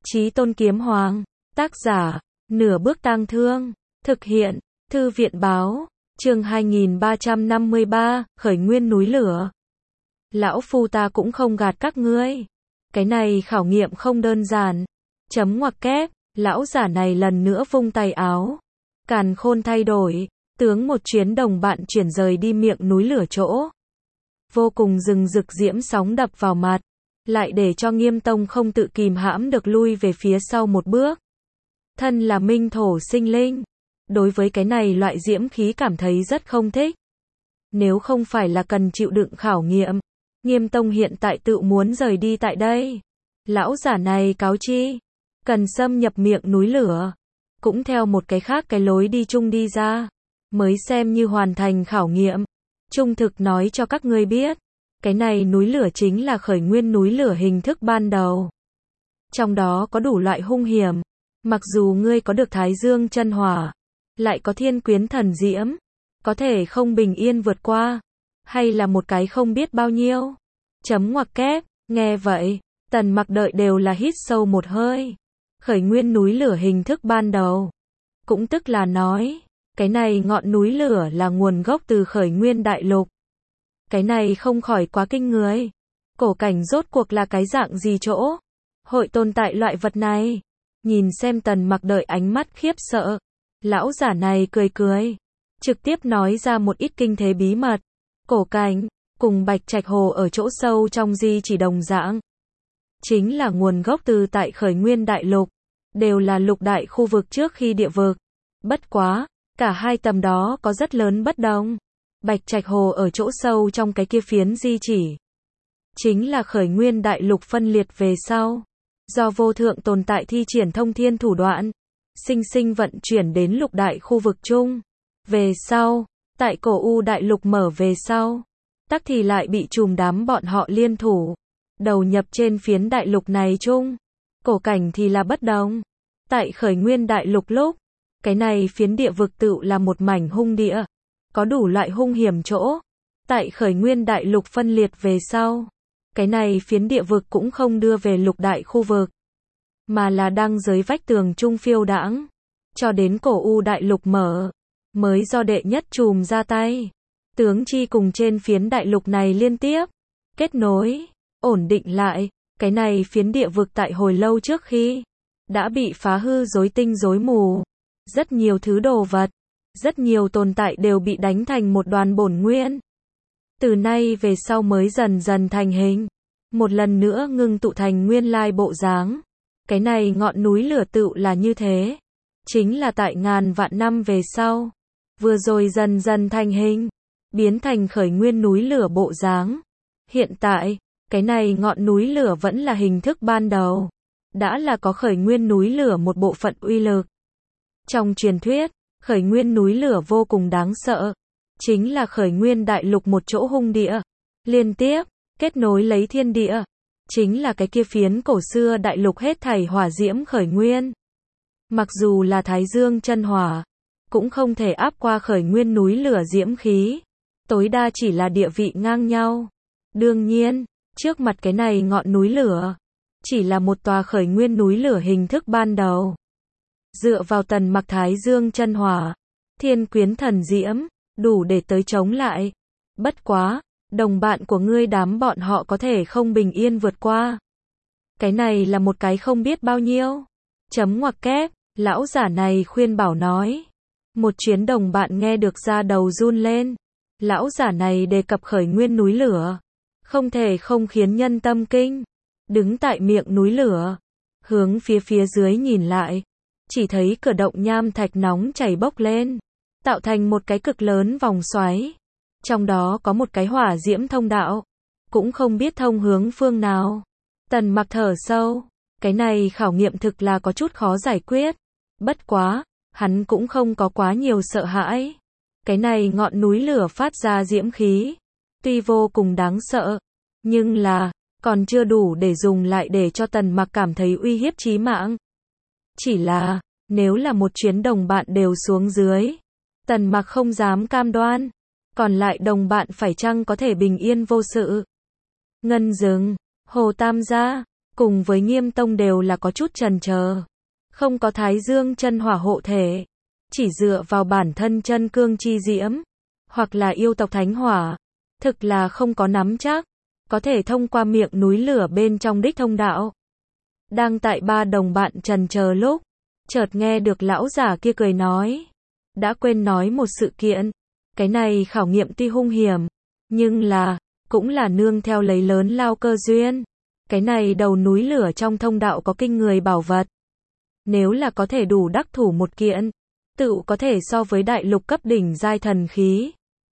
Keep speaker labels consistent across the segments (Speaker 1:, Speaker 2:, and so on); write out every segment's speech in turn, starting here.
Speaker 1: Chí Tôn Kiếm Hoàng. Tác giả, Nửa Bước Tang Thương. Thực hiện, Thư viện báo. Chương 2353, Khởi Nguyên Núi Lửa. Lão phu ta cũng không gạt các ngươi. Cái này khảo nghiệm không đơn giản. Chấm ngoặc kép, lão giả này lần nữa vung tay áo. Càn khôn thay đổi, tướng một chuyến đồng bạn chuyển rời đi miệng núi lửa chỗ. Vô cùng rừng rực diễm sóng đập vào mặt, lại để cho Nghiêm Tông không tự kìm hãm được lui về phía sau một bước. Thân là minh thổ sinh linh, đối với cái này loại diễm khí cảm thấy rất không thích. Nếu không phải là cần chịu đựng khảo nghiệm, Nghiêm Tông hiện tại tự muốn rời đi tại đây. Lão giả này cáo chi, cần xâm nhập miệng núi lửa, cũng theo một cái khác cái lối đi chung đi ra, mới xem như hoàn thành khảo nghiệm. Trung thực nói cho các ngươi biết, cái này núi lửa chính là khởi nguyên núi lửa hình thức ban đầu. Trong đó có đủ loại hung hiểm, mặc dù ngươi có được Thái Dương chân hỏa, lại có Thiên Quyến thần diễm, có thể không bình yên vượt qua, hay là một cái không biết bao nhiêu. Chấm ngoặc kép, nghe vậy, Tần Mặc đợi đều là hít sâu một hơi. Khởi nguyên núi lửa hình thức ban đầu, cũng tức là nói, cái này ngọn núi lửa là nguồn gốc từ khởi nguyên đại lục. Cái này không khỏi quá kinh người. Cổ cảnh rốt cuộc là cái dạng gì chỗ? Hội tồn tại loại vật này? Nhìn xem Tần Mặc đợi ánh mắt khiếp sợ. Lão giả này cười cười, trực tiếp nói ra một ít kinh thế bí mật. Cổ cảnh, cùng Bạch Trạch Hồ ở chỗ sâu trong di chỉ đồng dạng. Chính là nguồn gốc từ tại khởi nguyên đại lục. Đều là lục đại khu vực trước khi địa vực. Bất quá, cả hai tầm đó có rất lớn bất đồng. Bạch Trạch Hồ ở chỗ sâu trong cái kia phiến di chỉ, chính là khởi nguyên đại lục phân liệt về sau. Do vô thượng tồn tại thi triển thông thiên thủ đoạn, sinh sinh vận chuyển đến lục đại khu vực chung. Về sau, tại cổ U đại lục mở về sau, tắc thì lại bị chùm đám bọn họ liên thủ, đầu nhập trên phiến đại lục này chung. Cổ cảnh thì là bất đồng. Tại khởi nguyên đại lục lúc, cái này phiến địa vực tự là một mảnh hung địa, có đủ loại hung hiểm chỗ. Tại khởi nguyên đại lục phân liệt về sau, cái này phiến địa vực cũng không đưa về lục đại khu vực, mà là đang dưới vách tường trung phiêu đãng, cho đến cổ U đại lục mở, mới do đệ nhất chùm ra tay, tướng chi cùng trên phiến đại lục này liên tiếp, kết nối, ổn định lại. Cái này phiến địa vực tại hồi lâu trước khi, đã bị phá hư rối tinh rối mù. Rất nhiều thứ đồ vật, rất nhiều tồn tại đều bị đánh thành một đoàn bổn nguyên. Từ nay về sau mới dần dần thành hình, một lần nữa ngưng tụ thành nguyên lai bộ dáng. Cái này ngọn núi lửa tựu là như thế. Chính là tại ngàn vạn năm về sau, vừa rồi dần dần thành hình, biến thành khởi nguyên núi lửa bộ dáng. Hiện tại, cái này ngọn núi lửa vẫn là hình thức ban đầu, đã là có khởi nguyên núi lửa một bộ phận uy lực. Trong truyền thuyết, khởi nguyên núi lửa vô cùng đáng sợ, chính là khởi nguyên đại lục một chỗ hung địa, liên tiếp, kết nối lấy thiên địa, chính là cái kia phiến cổ xưa đại lục hết thảy hỏa diễm khởi nguyên. Mặc dù là Thái Dương chân hỏa, cũng không thể áp qua khởi nguyên núi lửa diễm khí, tối đa chỉ là địa vị ngang nhau. Đương nhiên, trước mặt cái này ngọn núi lửa, chỉ là một tòa khởi nguyên núi lửa hình thức ban đầu. Dựa vào Tần Mặc Thái Dương chân hỏa, Thiên Quyến thần diễm, đủ để tới chống lại. Bất quá, đồng bạn của ngươi đám bọn họ có thể không bình yên vượt qua. Cái này là một cái không biết bao nhiêu. Chấm ngoặc kép, lão giả này khuyên bảo nói. Một chuyến đồng bạn nghe được da đầu run lên. Lão giả này đề cập khởi nguyên núi lửa, không thể không khiến nhân tâm kinh. Đứng tại miệng núi lửa, hướng phía dưới nhìn lại, chỉ thấy cửa động nham thạch nóng chảy bốc lên, tạo thành một cái cực lớn vòng xoáy. Trong đó có một cái hỏa diễm thông đạo, cũng không biết thông hướng phương nào. Tần Mặc thở sâu, cái này khảo nghiệm thực là có chút khó giải quyết. Bất quá, hắn cũng không có quá nhiều sợ hãi. Cái này ngọn núi lửa phát ra diễm khí, tuy vô cùng đáng sợ, nhưng là còn chưa đủ để dùng lại để cho Tần Mặc cảm thấy uy hiếp chí mạng. Chỉ là, nếu là một chuyến đồng bạn đều xuống dưới, Tần Mặc không dám cam đoan, còn lại đồng bạn phải chăng có thể bình yên vô sự. Ngân rừng, Hồ Tam gia, cùng với Nghiêm Tông đều là có chút chần chờ. Không có Thái Dương chân hỏa hộ thể, chỉ dựa vào bản thân chân cương chi diễm, hoặc là yêu tộc thánh hỏa, thực là không có nắm chắc, có thể thông qua miệng núi lửa bên trong đích thông đạo. Đang tại ba đồng bạn chần chờ lúc, chợt nghe được lão giả kia cười nói. Đã quên nói một sự kiện, cái này khảo nghiệm tuy hung hiểm, nhưng là, cũng là nương theo lấy lớn lao cơ duyên. Cái này đầu núi lửa trong thông đạo có kinh người bảo vật. Nếu là có thể đủ đắc thủ một kiện, tự có thể so với đại lục cấp đỉnh giai thần khí.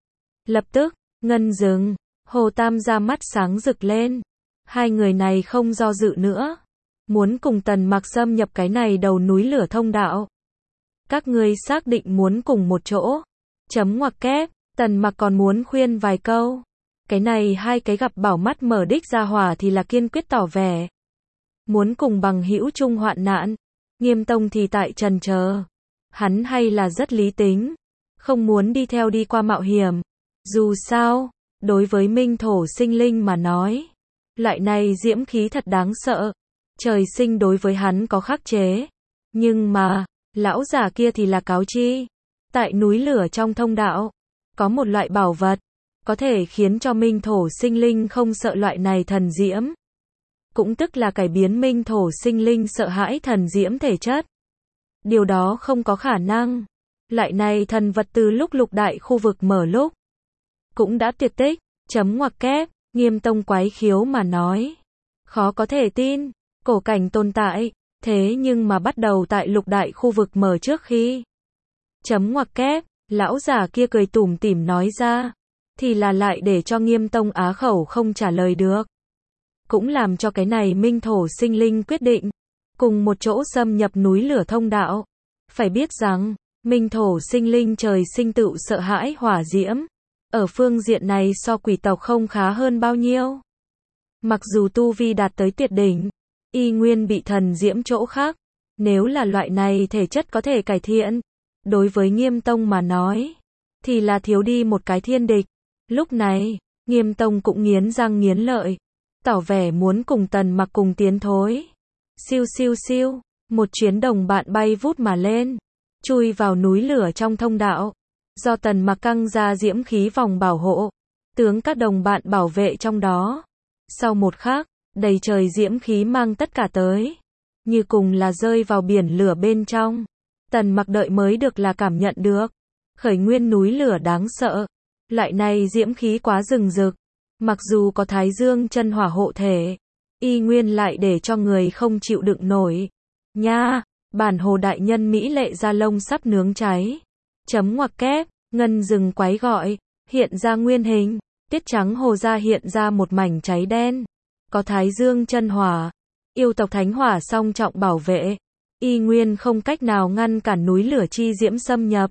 Speaker 1: Lập tức, ngân dừng, Hồ Tam gia mắt sáng rực lên. Hai người này không do dự nữa. Muốn cùng Tần Mặc xâm nhập cái này đầu núi lửa thông đạo. Các ngươi xác định muốn cùng một chỗ. Chấm ngoặc kép, Tần Mặc còn muốn khuyên vài câu. Cái này hai cái gặp bảo mắt mở đích ra hỏa thì là kiên quyết tỏ vẻ. Muốn cùng bằng hữu chung hoạn nạn. Nghiêm Tông thì tại trần chờ. Hắn hay là rất lý tính. Không muốn đi theo đi qua mạo hiểm. Dù sao, đối với minh thổ sinh linh mà nói. Loại này diễm khí thật đáng sợ. Trời sinh đối với hắn có khắc chế. Nhưng mà, lão già kia thì là cáo chi. Tại núi lửa trong thông đạo, có một loại bảo vật, có thể khiến cho minh thổ sinh linh không sợ loại này thần diễm. Cũng tức là cải biến minh thổ sinh linh sợ hãi thần diễm thể chất. Điều đó không có khả năng. Loại này thần vật từ lúc lục đại khu vực mở lúc, cũng đã tuyệt tích, chấm ngoặc kép, Nghiêm Tông quái khiếu mà nói. Khó có thể tin, cổ cảnh tồn tại, thế nhưng mà bắt đầu tại lục đại khu vực mở trước khi. Chấm ngoặc kép, lão già kia cười tủm tỉm nói ra, thì là lại để cho Nghiêm Tông á khẩu không trả lời được. Cũng làm cho cái này minh thổ sinh linh quyết định, cùng một chỗ xâm nhập núi lửa thông đạo. Phải biết rằng, minh thổ sinh linh trời sinh tự sợ hãi hỏa diễm. Ở phương diện này so quỷ tộc không khá hơn bao nhiêu. Mặc dù tu vi đạt tới tuyệt đỉnh, y nguyên bị thần diễm chỗ khác. Nếu là loại này thể chất có thể cải thiện, đối với Nghiêm Tông mà nói, thì là thiếu đi một cái thiên địch. Lúc này, Nghiêm Tông cũng nghiến răng nghiến lợi, tỏ vẻ muốn cùng Tần Mặc cùng tiến thối. Siêu siêu siêu, một chuyến đồng bạn bay vút mà lên, chui vào núi lửa trong thông đạo. Do Tần Mặc căng ra diễm khí vòng bảo hộ, tướng các đồng bạn bảo vệ trong đó. Sau một khắc, đầy trời diễm khí mang tất cả tới, như cùng là rơi vào biển lửa bên trong. Tần Mặc đợi mới được là cảm nhận được, khởi nguyên núi lửa đáng sợ. Loại này diễm khí quá rừng rực, mặc dù có Thái Dương chân hỏa hộ thể, y nguyên lại để cho người không chịu đựng nổi. Nha, bản hồ đại nhân mỹ lệ da lông sắp nướng cháy. Chấm ngoặc kép, ngân rừng quái gọi, hiện ra nguyên hình, tiết trắng hồ ra hiện ra một mảnh cháy đen. Có Thái Dương chân hỏa, yêu tộc thánh hỏa song trọng bảo vệ, y nguyên không cách nào ngăn cản núi lửa chi diễm xâm nhập.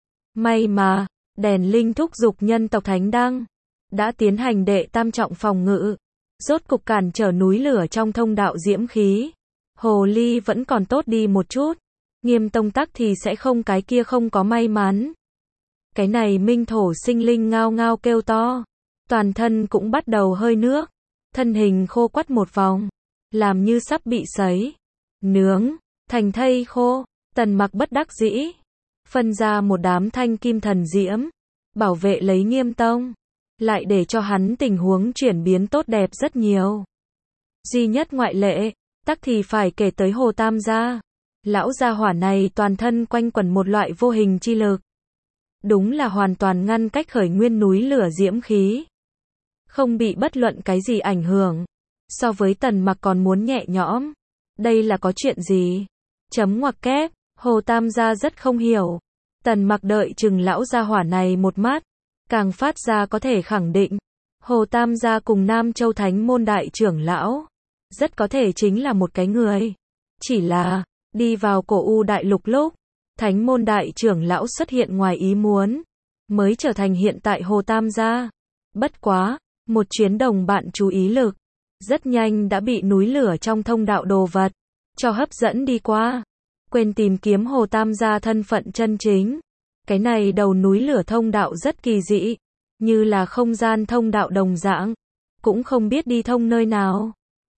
Speaker 1: May mà, đèn linh thúc dục nhân tộc thánh đăng, đã tiến hành đệ tam trọng phòng ngự, rốt cục cản trở núi lửa trong thông đạo diễm khí. Hồ ly vẫn còn tốt đi một chút, Nghiêm Tông tắc thì sẽ không cái kia không có may mắn. Cái này minh thổ sinh linh ngao ngao kêu to, toàn thân cũng bắt đầu hơi nước, thân hình khô quắt một vòng, làm như sắp bị sấy, nướng, thành thây khô. Tần Mặc bất đắc dĩ, phân ra một đám thanh kim thần diễm, bảo vệ lấy Nghiêm Tông, lại để cho hắn tình huống chuyển biến tốt đẹp rất nhiều. Duy nhất ngoại lệ, tắc thì phải kể tới Hồ Tam gia. Lão gia hỏa này toàn thân quanh quẩn một loại vô hình chi lực. Đúng là hoàn toàn ngăn cách khởi nguyên núi lửa diễm khí. Không bị bất luận cái gì ảnh hưởng. So với Tần Mặc còn muốn nhẹ nhõm. Đây là có chuyện gì? Chấm ngoặc kép, Hồ Tam gia rất không hiểu. Tần Mặc đợi chừng lão gia hỏa này một mắt, càng phát ra có thể khẳng định, Hồ Tam gia cùng Nam Châu Thánh môn đại trưởng lão, rất có thể chính là một cái người. Chỉ là, đi vào cổ u đại lục lúc, Thánh môn đại trưởng lão xuất hiện ngoài ý muốn, mới trở thành hiện tại Hồ Tam gia. Bất quá, một chuyến đồng bạn chú ý lực, rất nhanh đã bị núi lửa trong thông đạo đồ vật, cho hấp dẫn đi qua. Quên tìm kiếm Hồ Tam gia thân phận chân chính. Cái này đầu núi lửa thông đạo rất kỳ dị, như là không gian thông đạo đồng dạng, cũng không biết đi thông nơi nào.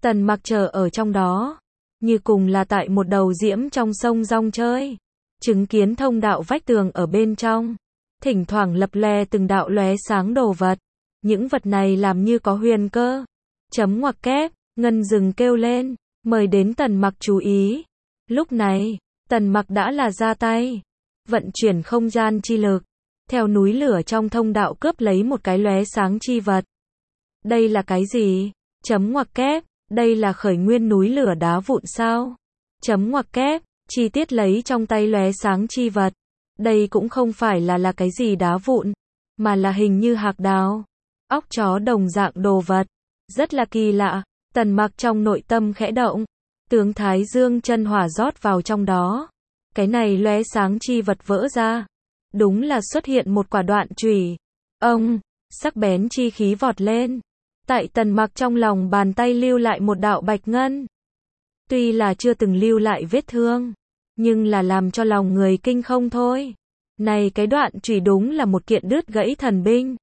Speaker 1: Tần Mặc chờ ở trong đó, như cùng là tại một đầu diễm trong sông rong chơi, chứng kiến thông đạo vách tường ở bên trong, thỉnh thoảng lập lè từng đạo lóe sáng đồ vật, những vật này làm như có huyền cơ. Chấm ngoặc kép, Ngân Dừng kêu lên, mời đến Tần Mặc chú ý. Lúc này, Tần Mặc đã là ra tay, vận chuyển không gian chi lực, theo núi lửa trong thông đạo cướp lấy một cái lóe sáng chi vật. Đây là cái gì? Chấm ngoặc kép, đây là khởi nguyên núi lửa đá vụn sao? Chấm ngoặc kép, chi tiết lấy trong tay lóe sáng chi vật. Đây cũng không phải là cái gì đá vụn, mà là hình như hạc đào, óc chó đồng dạng đồ vật. Rất là kỳ lạ, Tần Mặc trong nội tâm khẽ động, tướng Thái Dương chân hỏa rót vào trong đó. Cái này lóe sáng chi vật vỡ ra, đúng là xuất hiện một quả đoạn chùy. Ông, sắc bén chi khí vọt lên. Tại Tần Mặc trong lòng bàn tay lưu lại một đạo bạch ngân. Tuy là chưa từng lưu lại vết thương, nhưng là làm cho lòng người kinh không thôi. Này cái đoạn chùy đúng là một kiện đứt gãy thần binh.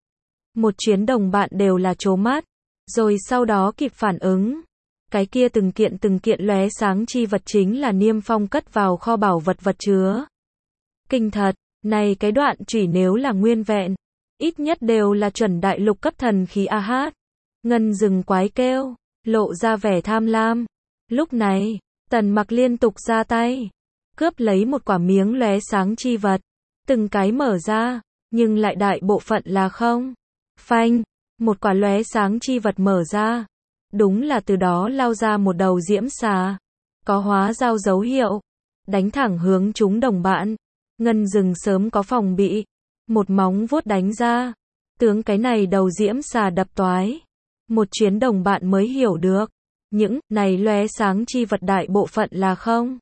Speaker 1: Một chuyến đồng bạn đều là trố mắt, rồi sau đó kịp phản ứng. Cái kia từng kiện lóe sáng chi vật chính là Niêm Phong cất vào kho bảo vật chứa. Kinh thật, này cái đoạn chùy nếu là nguyên vẹn, ít nhất đều là chuẩn đại lục cấp thần khí AH. Ngân Dừng quái kêu, lộ ra vẻ tham lam. Lúc này, Tần Mặc liên tục ra tay, cướp lấy một quả miếng lóe sáng chi vật, từng cái mở ra, nhưng lại đại bộ phận là không. Phanh, một quả lóe sáng chi vật mở ra, đúng là từ đó lao ra một đầu diễm xà, có hóa giao dấu hiệu, đánh thẳng hướng chúng đồng bạn. Ngân Dừng sớm có phòng bị, một móng vuốt đánh ra, tướng cái này đầu diễm xà đập toái. Một chuyến đồng bạn mới hiểu được, những này lóe sáng chi vật đại bộ phận là không.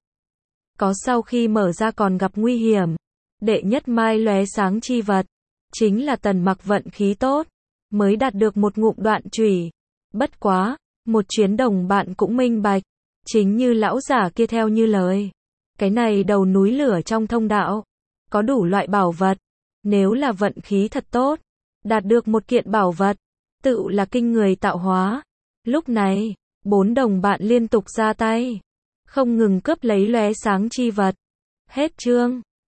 Speaker 1: Có sau khi mở ra còn gặp nguy hiểm. Đệ nhất mai lóe sáng chi vật, chính là Tần Mặc vận khí tốt, mới đạt được một ngụm đoạn chùy. Bất quá, một chuyến đồng bạn cũng minh bạch, chính như lão giả kia theo như lời. Cái này đầu núi lửa trong thông đạo, có đủ loại bảo vật. Nếu là vận khí thật tốt, đạt được một kiện bảo vật, tự là kinh người tạo hóa. Lúc này, 4 đồng bạn liên tục ra tay, không ngừng cướp lấy lóe sáng chi vật. Hết chương.